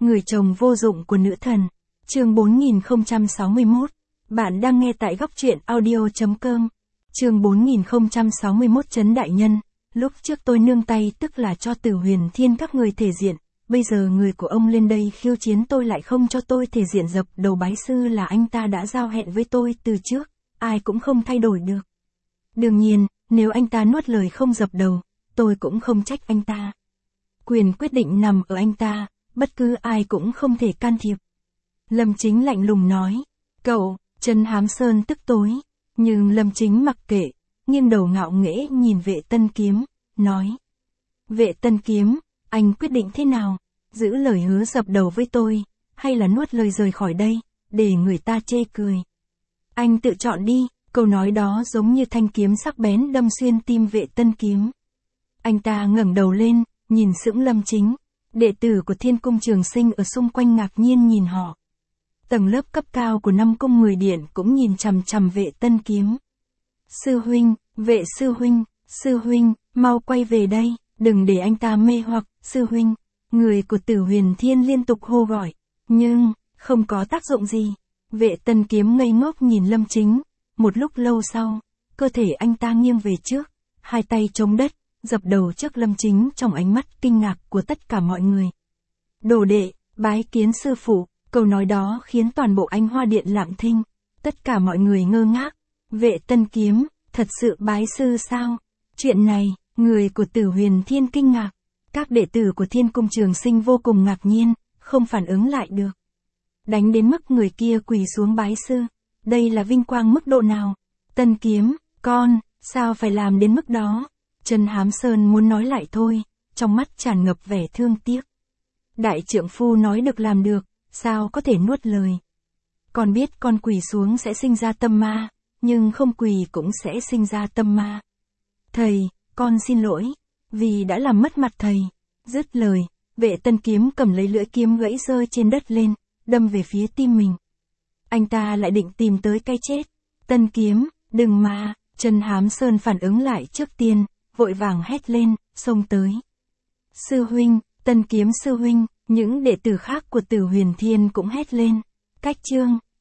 Người chồng vô dụng của nữ thần. Chương 4061. Bạn đang nghe tại góc truyện audio.com. Chương 4061 Trấn đại nhân. Lúc trước tôi nương tay tức là cho Tử Huyền Thiên các người thể diện, bây giờ người của ông lên đây khiêu chiến tôi lại không cho tôi thể diện dập đầu bái sư là anh ta đã giao hẹn với tôi từ trước, ai cũng không thay đổi được. Đương nhiên, nếu anh ta nuốt lời không dập đầu, tôi cũng không trách anh ta. Quyền quyết định nằm ở anh ta, bất cứ ai cũng không thể can thiệp. Lâm Chính lạnh lùng nói, cậu, Trần Hám Sơn tức tối, nhưng Lâm Chính mặc kệ, nghiêng đầu ngạo nghễ nhìn Vệ Tân Kiếm, nói. Vệ Tân Kiếm, anh quyết định thế nào? Giữ lời hứa dập đầu với tôi, hay là nuốt lời rời khỏi đây, để người ta chê cười? Anh tự chọn đi, câu nói đó giống như thanh kiếm sắc bén đâm xuyên tim Vệ Tân Kiếm. Anh ta ngẩng đầu lên, nhìn sững Lâm Chính, đệ tử của Thiên Cung Trường Sinh ở xung quanh ngạc nhiên nhìn họ. Tầng lớp cấp cao của 5 cung 10 điện cũng nhìn chằm chằm Vệ Tân Kiếm. Sư huynh, Vệ sư huynh, mau quay về đây, đừng để anh ta mê hoặc, sư huynh. Người của Tử Huyền Thiên liên tục hô gọi, nhưng, không có tác dụng gì. Vệ Tân Kiếm ngây ngốc nhìn Lâm Chính, một lúc lâu sau, cơ thể anh ta nghiêng về trước, hai tay chống đất, dập đầu trước Lâm Chính trong ánh mắt kinh ngạc của tất cả mọi người. Đồ đệ, bái kiến sư phụ, câu nói đó khiến toàn bộ Ánh Hoa Điện lặng thinh, tất cả mọi người ngơ ngác. Vệ Tân Kiếm, thật sự bái sư sao? Chuyện này, người của Tử Huyền Thiên kinh ngạc, các đệ tử của Thiên Cung Trường Sinh vô cùng ngạc nhiên, không phản ứng lại được. Đánh đến mức người kia quỳ xuống bái sư, đây là vinh quang mức độ nào? Tân Kiếm, con, sao phải làm đến mức đó? Trần Hám Sơn muốn nói lại thôi, trong mắt tràn ngập vẻ thương tiếc. Đại trượng phu nói được làm được, sao có thể nuốt lời? Con biết con quỳ xuống sẽ sinh ra tâm ma, nhưng không quỳ cũng sẽ sinh ra tâm ma. Thầy, con xin lỗi, vì đã làm mất mặt thầy. Dứt lời, Vệ Tân Kiếm cầm lấy lưỡi kiếm gãy rơi trên đất lên, đâm về phía tim mình. Anh ta lại định tìm tới cái chết. Tân Kiếm, đừng mà, Trần Hám Sơn phản ứng lại trước tiên, vội vàng hét lên, xông tới. Sư huynh, Tân Kiếm sư huynh, những đệ tử khác của Tử Huyền Thiên cũng hét lên. Cách chương,